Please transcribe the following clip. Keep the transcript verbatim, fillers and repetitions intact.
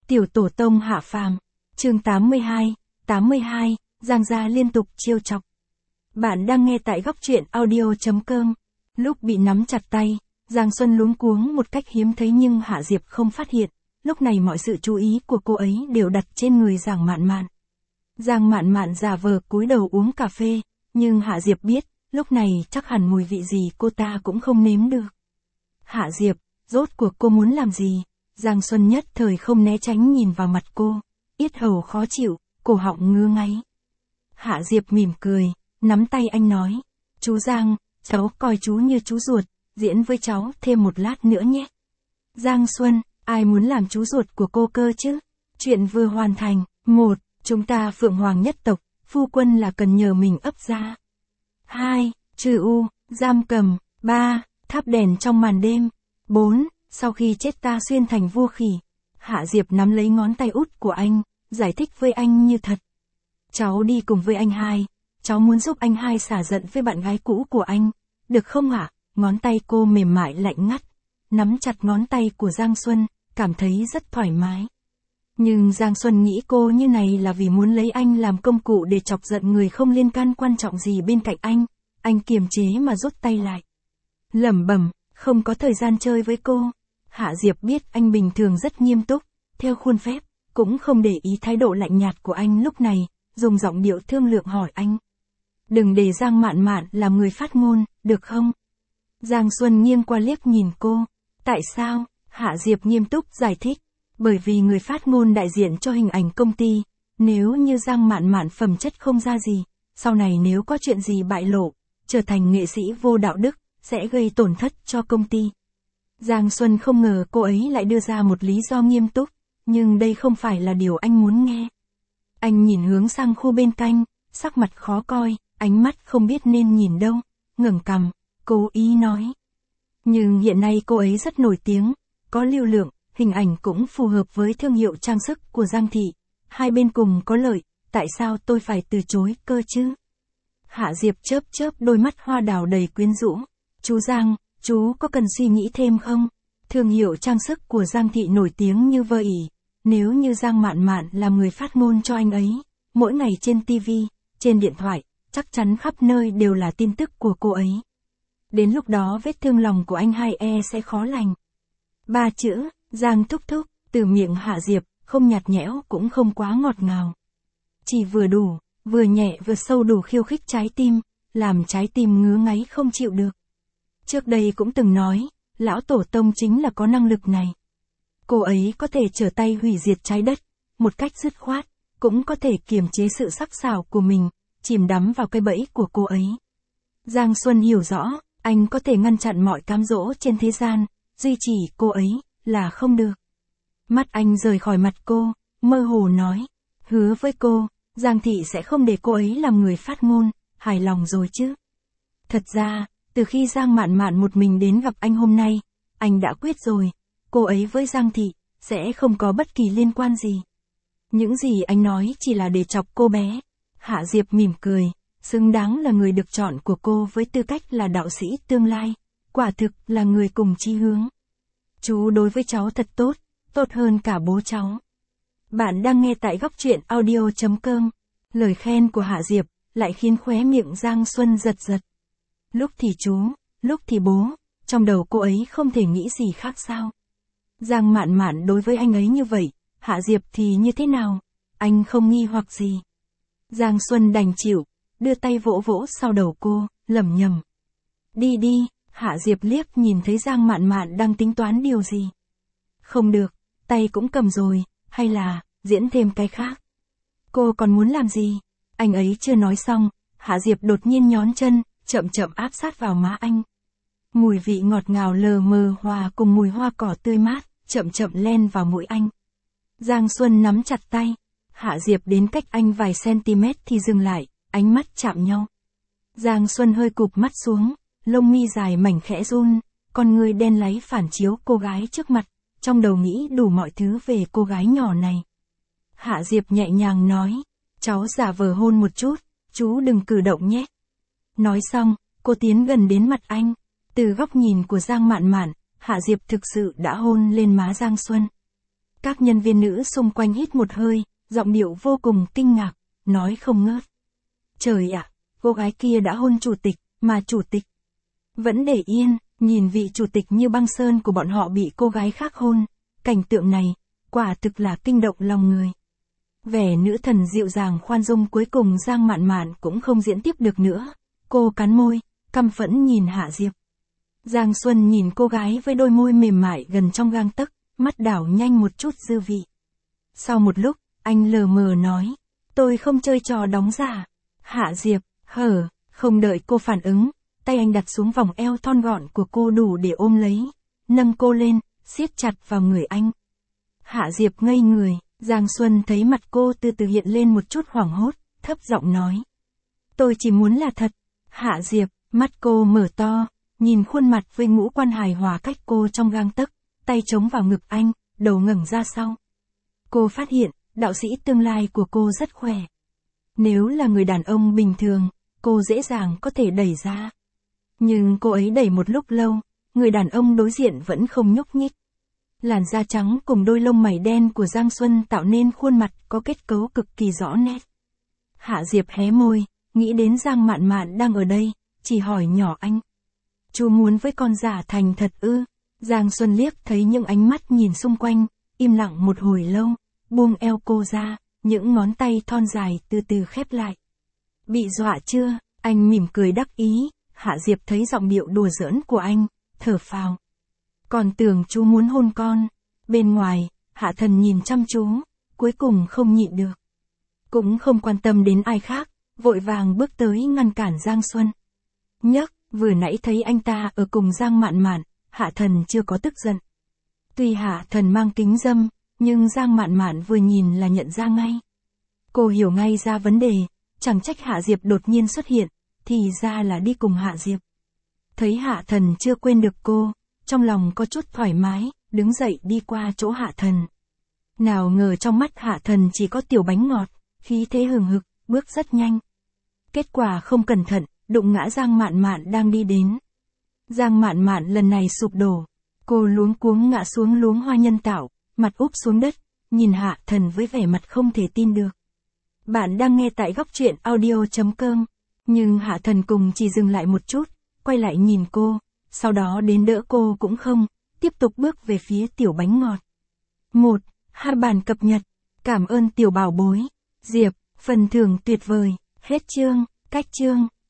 Tiểu tổ tông hạ phàm, chương tám mươi hai, tám mươi hai, Giang gia liên tục trêu chọc. Bạn đang nghe tại góc truyện audio chấm com. Lúc bị nắm chặt tay, Giang Xuân luống cuống một cách hiếm thấy nhưng Hạ Diệp không phát hiện, lúc này mọi sự chú ý của cô ấy đều đặt trên người Giang Mạn Mạn. Giang Mạn Mạn giả vờ cúi đầu uống cà phê, nhưng Hạ Diệp biết, lúc này chắc hẳn mùi vị gì cô ta cũng không nếm được. Hạ Diệp, rốt cuộc cô muốn làm gì? Giang Xuân nhất thời không né tránh nhìn vào mặt cô, yết hầu khó chịu, cổ họng ngứa ngáy. Hạ Diệp mỉm cười, nắm tay anh nói, chú Giang, cháu coi chú như chú ruột, diễn với cháu thêm một lát nữa nhé. Giang Xuân, ai muốn làm chú ruột của cô cơ chứ? Chuyện vừa hoàn thành. Một, chúng ta Phượng Hoàng nhất tộc, phu quân là cần nhờ mình ấp ra. Hai, trừ u, giam cầm. Ba, thắp đèn trong màn đêm. Bốn, sau khi chết ta xuyên thành vua khỉ. Hạ Diệp nắm lấy ngón tay út của anh, giải thích với anh như thật. Cháu đi cùng với anh hai, cháu muốn giúp anh hai xả giận với bạn gái cũ của anh, được không ạ? Ngón tay cô mềm mại lạnh ngắt, nắm chặt ngón tay của Giang Xuân, cảm thấy rất thoải mái. Nhưng Giang Xuân nghĩ cô như này là vì muốn lấy anh làm công cụ để chọc giận người không liên can quan trọng gì bên cạnh anh, anh kiềm chế mà rút tay lại. Lẩm bẩm, không có thời gian chơi với cô. Hạ Diệp biết anh bình thường rất nghiêm túc, theo khuôn phép, cũng không để ý thái độ lạnh nhạt của anh lúc này, dùng giọng điệu thương lượng hỏi anh. Đừng để Giang Mạn Mạn làm người phát ngôn, được không? Giang Xuân nghiêng qua liếc nhìn cô. Tại sao? Hạ Diệp nghiêm túc giải thích. Bởi vì người phát ngôn đại diện cho hình ảnh công ty, nếu như Giang Mạn Mạn phẩm chất không ra gì, sau này nếu có chuyện gì bại lộ, trở thành nghệ sĩ vô đạo đức, sẽ gây tổn thất cho công ty. Giang Xuân không ngờ cô ấy lại đưa ra một lý do nghiêm túc, nhưng đây không phải là điều anh muốn nghe. Anh nhìn hướng sang khu bên cạnh, sắc mặt khó coi, ánh mắt không biết nên nhìn đâu, ngẩng cằm, cố ý nói. Nhưng hiện nay cô ấy rất nổi tiếng, có lưu lượng, hình ảnh cũng phù hợp với thương hiệu trang sức của Giang thị, hai bên cùng có lợi, tại sao tôi phải từ chối cơ chứ? Hạ Diệp chớp chớp đôi mắt hoa đào đầy quyến rũ. Chú Giang, chú có cần suy nghĩ thêm không? Thương hiệu trang sức của Giang thị nổi tiếng như vậy, nếu như Giang Mạn Mạn làm người phát ngôn cho anh ấy, mỗi ngày trên ti vi, trên điện thoại, chắc chắn khắp nơi đều là tin tức của cô ấy. Đến lúc đó vết thương lòng của anh hai e sẽ khó lành. Ba chữ, Giang thúc thúc, từ miệng Hạ Diệp, không nhạt nhẽo cũng không quá ngọt ngào. Chỉ vừa đủ, vừa nhẹ vừa sâu đủ khiêu khích trái tim, làm trái tim ngứa ngáy không chịu được. Trước đây cũng từng nói, lão tổ tông chính là có năng lực này. Cô ấy có thể trở tay hủy diệt trái đất, một cách dứt khoát, cũng có thể kiềm chế sự sắc sảo của mình, chìm đắm vào cái bẫy của cô ấy. Giang Xuân hiểu rõ, anh có thể ngăn chặn mọi cám dỗ trên thế gian, duy chỉ cô ấy là không được. Mắt anh rời khỏi mặt cô, mơ hồ nói, hứa với cô, Giang thị sẽ không để cô ấy làm người phát ngôn, hài lòng rồi chứ. Thật ra, từ khi Giang Mạn Mạn một mình đến gặp anh hôm nay, anh đã quyết rồi, cô ấy với Giang thị, sẽ không có bất kỳ liên quan gì. Những gì anh nói chỉ là để chọc cô bé. Hạ Diệp mỉm cười, xứng đáng là người được chọn của cô với tư cách là đạo sĩ tương lai, quả thực là người cùng chí hướng. Chú đối với cháu thật tốt, tốt hơn cả bố cháu. Bạn đang nghe tại góc truyện audio chấm com. Lời khen của Hạ Diệp lại khiến khóe miệng Giang Xuân giật giật. Lúc thì chú, lúc thì bố, trong đầu cô ấy không thể nghĩ gì khác sao. Giang Mạn Mạn đối với anh ấy như vậy, Hạ Diệp thì như thế nào? Anh không nghi hoặc gì. Giang Xuân đành chịu, đưa tay vỗ vỗ sau đầu cô, lẩm nhẩm. Đi đi, Hạ Diệp liếc nhìn thấy Giang Mạn Mạn đang tính toán điều gì. Không được, tay cũng cầm rồi, hay là, diễn thêm cái khác. Cô còn muốn làm gì? Anh ấy chưa nói xong, Hạ Diệp đột nhiên nhón chân, chậm chậm áp sát vào má anh. Mùi vị ngọt ngào lờ mờ hòa cùng mùi hoa cỏ tươi mát, chậm chậm len vào mũi anh. Giang Xuân nắm chặt tay, Hạ Diệp đến cách anh vài centimet thì dừng lại, ánh mắt chạm nhau. Giang Xuân hơi cụp mắt xuống, lông mi dài mảnh khẽ run, con người đen láy phản chiếu cô gái trước mặt, trong đầu nghĩ đủ mọi thứ về cô gái nhỏ này. Hạ Diệp nhẹ nhàng nói, cháu giả vờ hôn một chút, chú đừng cử động nhé. Nói xong, cô tiến gần đến mặt anh, từ góc nhìn của Giang Mạn Mạn, Hạ Diệp thực sự đã hôn lên má Giang Xuân. Các nhân viên nữ xung quanh hít một hơi, giọng điệu vô cùng kinh ngạc, nói không ngớt. Trời ạ, cô gái kia đã hôn chủ tịch, mà chủ tịch vẫn để yên, nhìn vị chủ tịch như băng sơn của bọn họ bị cô gái khác hôn. Cảnh tượng này, quả thực là kinh động lòng người. Vẻ nữ thần dịu dàng khoan dung cuối cùng Giang Mạn Mạn cũng không diễn tiếp được nữa. Cô cắn môi, căm phẫn nhìn Hạ Diệp. Giang Xuân nhìn cô gái với đôi môi mềm mại gần trong gang tấc, mắt đảo nhanh một chút dư vị. Sau một lúc, anh lờ mờ nói, tôi không chơi trò đóng giả. Hạ Diệp, hở, không đợi cô phản ứng, tay anh đặt xuống vòng eo thon gọn của cô đủ để ôm lấy, nâng cô lên, siết chặt vào người anh. Hạ Diệp ngây người, Giang Xuân thấy mặt cô từ từ hiện lên một chút hoảng hốt, thấp giọng nói. Tôi chỉ muốn là thật. Hạ Diệp, mắt cô mở to, nhìn khuôn mặt với ngũ quan hài hòa cách cô trong gang tấc, tay chống vào ngực anh, đầu ngẩng ra sau. Cô phát hiện, đạo sĩ tương lai của cô rất khỏe. Nếu là người đàn ông bình thường, cô dễ dàng có thể đẩy ra. Nhưng cô ấy đẩy một lúc lâu, người đàn ông đối diện vẫn không nhúc nhích. Làn da trắng cùng đôi lông mày đen của Giang Xuân tạo nên khuôn mặt có kết cấu cực kỳ rõ nét. Hạ Diệp hé môi, nghĩ đến Giang Mạn Mạn đang ở đây, chỉ hỏi nhỏ anh. Chú muốn với con giả thành thật ư? Giang Xuân liếc thấy những ánh mắt nhìn xung quanh, im lặng một hồi lâu, buông eo cô ra, những ngón tay thon dài từ từ khép lại. Bị dọa chưa? Anh mỉm cười đắc ý, Hạ Diệp thấy giọng điệu đùa giỡn của anh, thở phào. Còn tưởng chú muốn hôn con. Bên ngoài, Hạ Thần nhìn chăm chú, cuối cùng không nhịn được. Cũng không quan tâm đến ai khác, vội vàng bước tới ngăn cản Giang Xuân. Nhấc, vừa nãy thấy anh ta ở cùng Giang Mạn Mạn, Hạ Thần chưa có tức giận. Tuy Hạ Thần mang kính dâm, nhưng Giang Mạn Mạn vừa nhìn là nhận ra ngay. Cô hiểu ngay ra vấn đề, chẳng trách Hạ Diệp đột nhiên xuất hiện, thì ra là đi cùng Hạ Diệp. Thấy Hạ Thần chưa quên được cô, trong lòng có chút thoải mái, đứng dậy đi qua chỗ Hạ Thần. Nào ngờ trong mắt Hạ Thần chỉ có tiểu bánh ngọt, khí thế hừng hực, bước rất nhanh. Kết quả không cẩn thận, đụng ngã Giang Mạn Mạn đang đi đến. Giang Mạn Mạn lần này sụp đổ, cô luống cuống ngã xuống luống hoa nhân tạo, mặt úp xuống đất, nhìn Hạ Thần với vẻ mặt không thể tin được. Bạn đang nghe tại góc truyện audio chấm com, nhưng Hạ Thần cùng chỉ dừng lại một chút, quay lại nhìn cô, sau đó đến đỡ cô cũng không, tiếp tục bước về phía tiểu bánh ngọt. Một, hai bản cập nhật, cảm ơn tiểu bảo bối, Diệp, phần thưởng tuyệt vời, hết chương, cách chương.